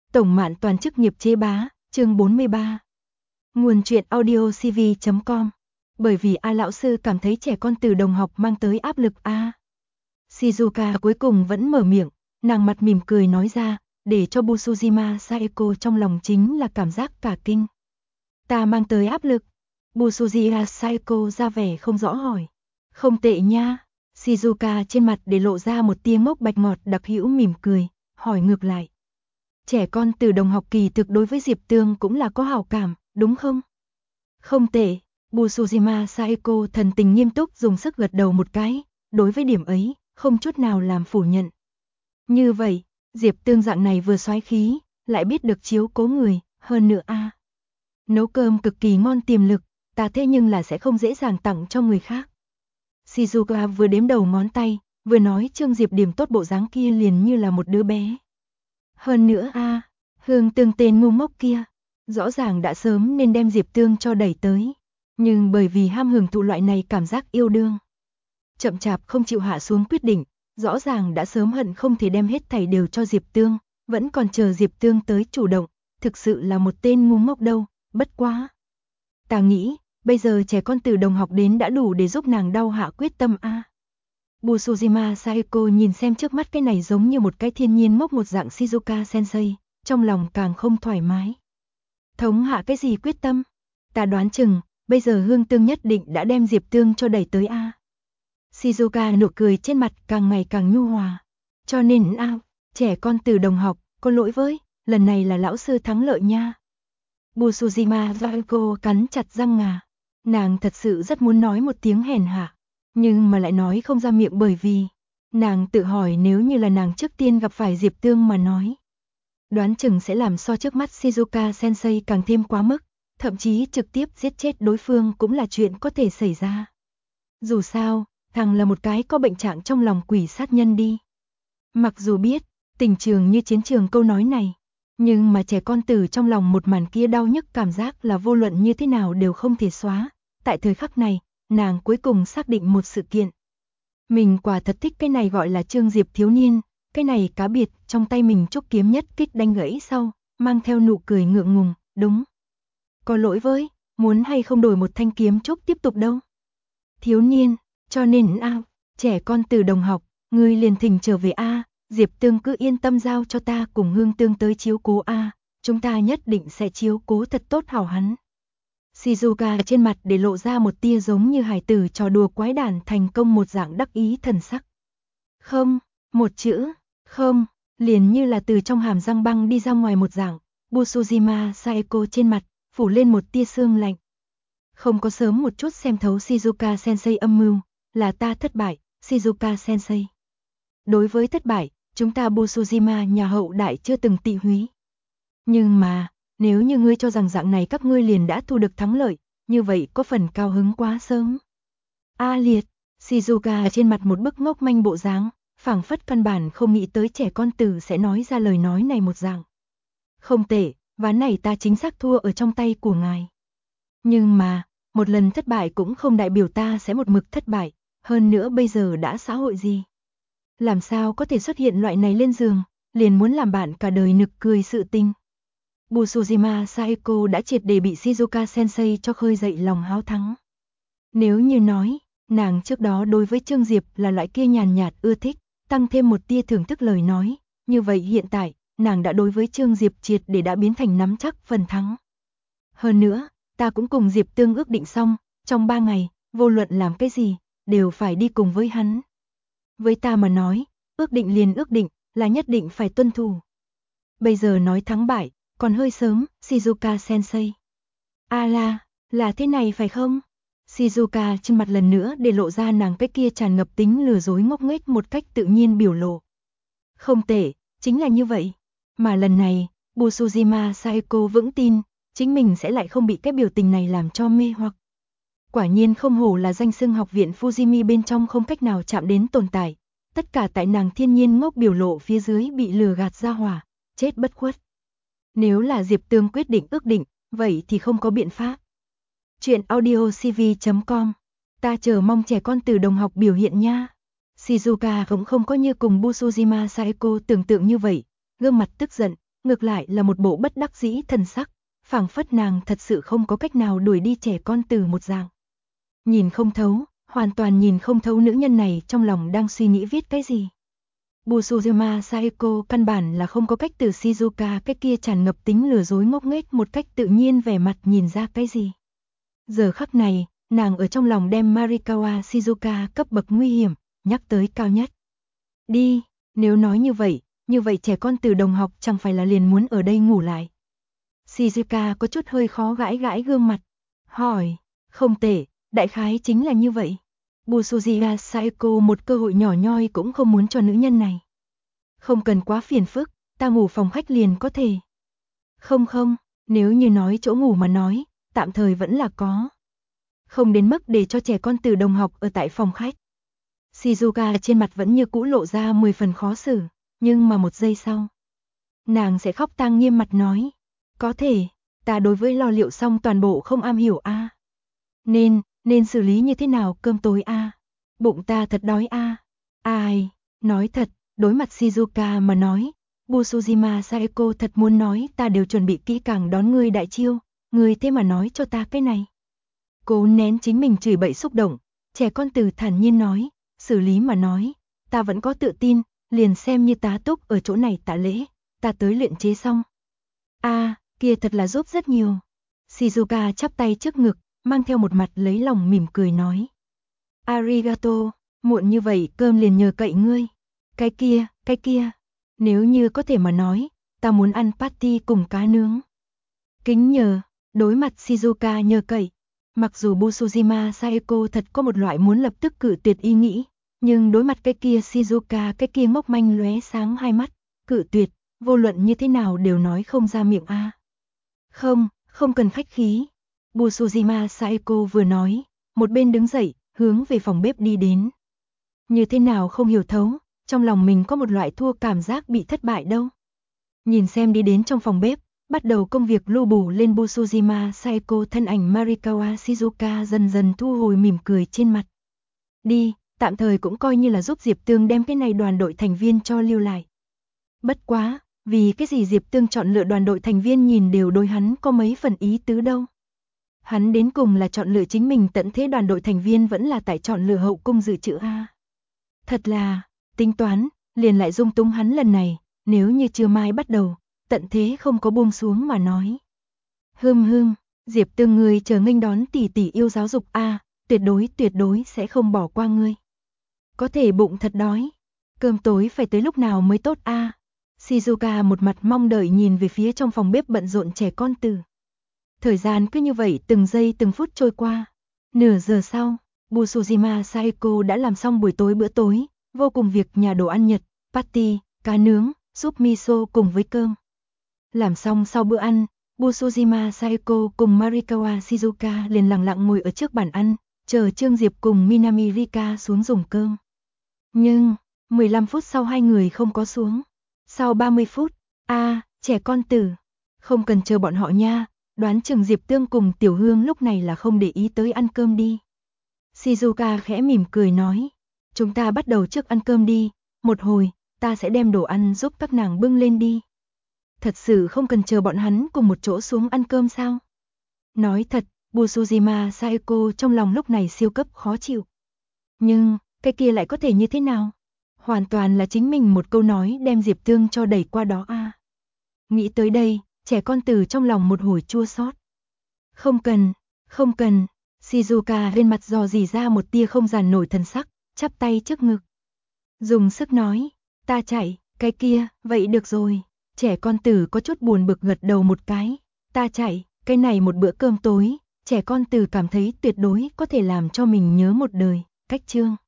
Tổng Mạn Toàn chức nghiệp chế bá, chương 43. Nguồn truyện audiocv.com. Bởi vì lão sư cảm thấy trẻ con từ đồng học mang tới áp lực Shizuka cuối cùng vẫn mở miệng, nàng mặt mỉm cười nói ra, để cho Busujima Saeko trong lòng chính là cảm giác cả kinh. Ta mang tới áp lực. Busujima Saeko ra vẻ không rõ hỏi. Không tệ nha. Shizuka trên mặt để lộ ra một tia ngốc bạch ngọt đặc hữu mỉm cười, hỏi ngược lại. Trẻ con từ đồng học kỳ thực đối với Diệp Tương cũng là có hảo cảm, đúng không? Không tệ. Busujima Saeko thần tình nghiêm túc dùng sức gật đầu một cái, đối với điểm ấy, không chút nào làm phủ nhận. Như vậy, Diệp Tương dạng này vừa soái khí, lại biết được chiếu cố người, hơn nữa nấu cơm cực kỳ ngon tiềm lực, ta thế nhưng là sẽ không dễ dàng tặng cho người khác. Shizuka vừa đếm đầu ngón tay, vừa nói Trương Diệp điểm tốt bộ dáng kia liền như là một đứa bé. Hơn nữa Hương Tương tên ngu ngốc kia, rõ ràng đã sớm nên đem Diệp Tương cho đẩy tới, nhưng bởi vì ham hưởng thụ loại này cảm giác yêu đương, chậm chạp không chịu hạ xuống quyết định, rõ ràng đã sớm hận không thể đem hết thảy đều cho Diệp Tương, vẫn còn chờ Diệp Tương tới chủ động, thực sự là một tên ngu ngốc đâu, bất quá. Ta nghĩ, bây giờ trẻ con từ đồng học đến đã đủ để giúp nàng đau hạ quyết tâm Busujima Saeko nhìn xem trước mắt cái này giống như một cái thiên nhiên ngốc một dạng Shizuka sensei, trong lòng càng không thoải mái. Thống hạ cái gì quyết tâm? Ta đoán chừng, bây giờ Hương Tương nhất định đã đem Diệp Tương cho đẩy tới Shizuka nụ cười trên mặt càng ngày càng nhu hòa. Cho nên trẻ con từ đồng học, có lỗi với, lần này là lão sư thắng lợi nha. Busujima Saeko cắn chặt răng ngà. Nàng thật sự rất muốn nói một tiếng hèn hạ, nhưng mà lại nói không ra miệng bởi vì nàng tự hỏi nếu như là nàng trước tiên gặp phải Diệp Tương mà nói, đoán chừng sẽ làm so trước mắt Shizuka sensei càng thêm quá mức, thậm chí trực tiếp giết chết đối phương cũng là chuyện có thể xảy ra. Dù sao, thằng là một cái có bệnh trạng trong lòng quỷ sát nhân đi. Mặc dù biết, tình trường như chiến trường câu nói này, nhưng mà trẻ con từ trong lòng một màn kia đau nhức cảm giác là vô luận như thế nào đều không thể xóa. Tại thời khắc này, nàng cuối cùng xác định một sự kiện. Mình quả thật thích cái này gọi là Trương Diệp thiếu niên, cái này cá biệt trong tay mình trúc kiếm nhất kích đánh gãy sau, mang theo nụ cười ngượng ngùng, đúng. Có lỗi với, muốn hay không đổi một thanh kiếm trúc tiếp tục đâu. Thiếu niên, cho nên trẻ con từ đồng học, ngươi liền thỉnh trở về Diệp Tương cứ yên tâm giao cho ta cùng Hương Tương tới chiếu cố chúng ta nhất định sẽ chiếu cố thật tốt hảo hắn. Shizuka trên mặt để lộ ra một tia giống như hài tử trò đùa quái đản thành công một dạng đắc ý thần sắc. Không, một chữ, không, liền như là từ trong hàm răng băng đi ra ngoài một dạng, Busujima Saeko trên mặt, phủ lên một tia sương lạnh. Không có sớm một chút xem thấu Shizuka sensei âm mưu, là ta thất bại, Shizuka sensei. Đối với thất bại, chúng ta Busujima nhà hậu đại chưa từng tị húy. Nhưng mà, nếu như ngươi cho rằng dạng này các ngươi liền đã thu được thắng lợi, như vậy có phần cao hứng quá sớm. Liệt, Shizuka trên mặt một bức ngốc manh bộ dáng, phảng phất căn bản không nghĩ tới trẻ con từ sẽ nói ra lời nói này một dạng. Không tệ, ván này ta chính xác thua ở trong tay của ngài. Nhưng mà, một lần thất bại cũng không đại biểu ta sẽ một mực thất bại, hơn nữa bây giờ đã xã hội gì. Làm sao có thể xuất hiện loại này lên giường, liền muốn làm bạn cả đời nực cười sự tình. Busujima Saeko đã triệt để bị Shizuka sensei cho khơi dậy lòng háo thắng. Nếu như nói, nàng trước đó đối với Trương Diệp là loại kia nhàn nhạt ưa thích, tăng thêm một tia thưởng thức lời nói, như vậy hiện tại, nàng đã đối với Trương Diệp triệt để đã biến thành nắm chắc phần thắng. Hơn nữa, ta cũng cùng Diệp Tương ước định xong, trong 3 ngày, vô luận làm cái gì, đều phải đi cùng với hắn. Với ta mà nói, ước định liền ước định, là nhất định phải tuân thủ. Bây giờ nói thắng bại, còn hơi sớm, Shizuka sensei. Là thế này phải không? Shizuka trên mặt lần nữa để lộ ra nàng cái kia tràn ngập tính lừa dối ngốc nghếch một cách tự nhiên biểu lộ. Không tệ, chính là như vậy. Mà lần này, Busujima Saeko vững tin, chính mình sẽ lại không bị cái biểu tình này làm cho mê hoặc. Quả nhiên không hổ là danh xưng học viện Fujimi bên trong không cách nào chạm đến tồn tại. Tất cả tại nàng thiên nhiên ngốc biểu lộ phía dưới bị lừa gạt ra hỏa, chết bất khuất. Nếu là Diệp Tương quyết định ước định, vậy thì không có biện pháp. Chuyện audiocv.com. Ta chờ mong trẻ con từ đồng học biểu hiện nha. Shizuka cũng không có như cùng Busujima Saeko tưởng tượng như vậy, gương mặt tức giận, ngược lại là một bộ bất đắc dĩ thần sắc, phảng phất nàng thật sự không có cách nào đuổi đi trẻ con từ một dạng. Nhìn không thấu, hoàn toàn nhìn không thấu nữ nhân này trong lòng đang suy nghĩ viết cái gì. Busuzuma Saeko căn bản là không có cách từ Shizuka cái kia tràn ngập tính lừa dối ngốc nghếch một cách tự nhiên vẻ mặt nhìn ra cái gì. Giờ khắc này, nàng ở trong lòng đem Marikawa Shizuka cấp bậc nguy hiểm, nhắc tới cao nhất. Đi, nếu nói như vậy trẻ con từ đồng học chẳng phải là liền muốn ở đây ngủ lại. Shizuka có chút hơi khó gãi gãi gương mặt, hỏi, không tệ, đại khái chính là như vậy. Busuzuma Saeko một cơ hội nhỏ nhoi cũng không muốn cho nữ nhân này. Không cần quá phiền phức, ta ngủ phòng khách liền có thể. Không, nếu như nói chỗ ngủ mà nói, tạm thời vẫn là có. Không đến mức để cho trẻ con từ đồng học ở tại phòng khách. Shizuka trên mặt vẫn như cũ lộ ra 10 phần khó xử, nhưng mà một giây sau, nàng sẽ khóc tang nghiêm mặt nói, có thể, ta đối với lo liệu xong toàn bộ không am hiểu a. Nên xử lý như thế nào cơm tối a? Bụng ta thật đói a. Ai, nói thật, đối mặt Shizuka mà nói, Busuzuma Saeko thật muốn nói ta đều chuẩn bị kỹ càng đón ngươi đại chiêu, ngươi thế mà nói cho ta cái này. Cố nén chính mình chửi bậy xúc động, trẻ con từ thản nhiên nói, xử lý mà nói, ta vẫn có tự tin, liền xem như tá túc ở chỗ này tạ lễ, ta tới luyện chế xong. Kia thật là giúp rất nhiều. Shizuka chắp tay trước ngực, mang theo một mặt lấy lòng mỉm cười nói. Arigato, muộn như vậy cơm liền nhờ cậy ngươi. Cái kia, nếu như có thể mà nói, ta muốn ăn patty cùng cá nướng. Kính nhờ, đối mặt Shizuka nhờ cậy. Mặc dù Busuzuma Saeko thật có một loại muốn lập tức cự tuyệt ý nghĩ, nhưng đối mặt cái kia Shizuka cái kia ngốc manh lóe sáng hai mắt, cự tuyệt, vô luận như thế nào đều nói không ra miệng a. Không cần khách khí. Busuzuma Saeko vừa nói, một bên đứng dậy, hướng về phòng bếp đi đến. Như thế nào không hiểu thấu, trong lòng mình có một loại thua cảm giác bị thất bại đâu. Nhìn xem đi đến trong phòng bếp, bắt đầu công việc lưu bù lên Busuzuma Saeko thân ảnh Marikawa Shizuka dần dần thu hồi mỉm cười trên mặt. Đi, tạm thời cũng coi như là giúp Diệp Tương đem cái này đoàn đội thành viên cho lưu lại. Bất quá, vì cái gì Diệp Tương chọn lựa đoàn đội thành viên nhìn đều đối hắn có mấy phần ý tứ đâu. Hắn đến cùng là chọn lựa chính mình tận thế đoàn đội thành viên vẫn là tại chọn lựa hậu cung dự trữ a. Thật là, tính toán, liền lại dung túng hắn lần này, nếu như trưa mai bắt đầu, tận thế không có buông xuống mà nói. Diệp Tương ngươi chờ nghênh đón tỷ tỷ yêu giáo dục a, tuyệt đối sẽ không bỏ qua ngươi. Có thể bụng thật đói, cơm tối phải tới lúc nào mới tốt a? Shizuka một mặt mong đợi nhìn về phía trong phòng bếp bận rộn trẻ con từ. Thời gian cứ như vậy từng giây từng phút trôi qua. Nửa giờ sau, Busuzuma Saeko đã làm xong buổi tối bữa tối, vô cùng việc nhà đồ ăn Nhật, patty, cá nướng, súp miso cùng với cơm. Làm xong sau bữa ăn, Busuzuma Saeko cùng Marikawa Shizuka liền lặng lặng ngồi ở trước bàn ăn, chờ Trương Diệp cùng Minami Rika xuống dùng cơm. Nhưng, 15 phút sau hai người không có xuống. Sau 30 phút, trẻ con tử, không cần chờ bọn họ nha, đoán chừng Diệp Tương cùng Tiểu Hương lúc này là không để ý tới ăn cơm đi. Shizuka khẽ mỉm cười nói, chúng ta bắt đầu trước ăn cơm đi, một hồi, ta sẽ đem đồ ăn giúp các nàng bưng lên đi. Thật sự không cần chờ bọn hắn cùng một chỗ xuống ăn cơm sao? Nói thật, Busuzuma Saeko trong lòng lúc này siêu cấp khó chịu. Nhưng, cái kia lại có thể như thế nào? Hoàn toàn là chính mình một câu nói đem Diệp Tương cho đẩy qua đó a. Nghĩ tới đây, trẻ con từ trong lòng một hồi chua xót. Không cần, Shizuka lên mặt dò dỉ ra một tia không dàn nổi thần sắc, chắp tay trước ngực. Dùng sức nói, ta chạy, cái kia, vậy được rồi. Trẻ con tử có chút buồn bực gật đầu một cái, ta chạy, cái này một bữa cơm tối, trẻ con tử cảm thấy tuyệt đối có thể làm cho mình nhớ một đời, cách chương.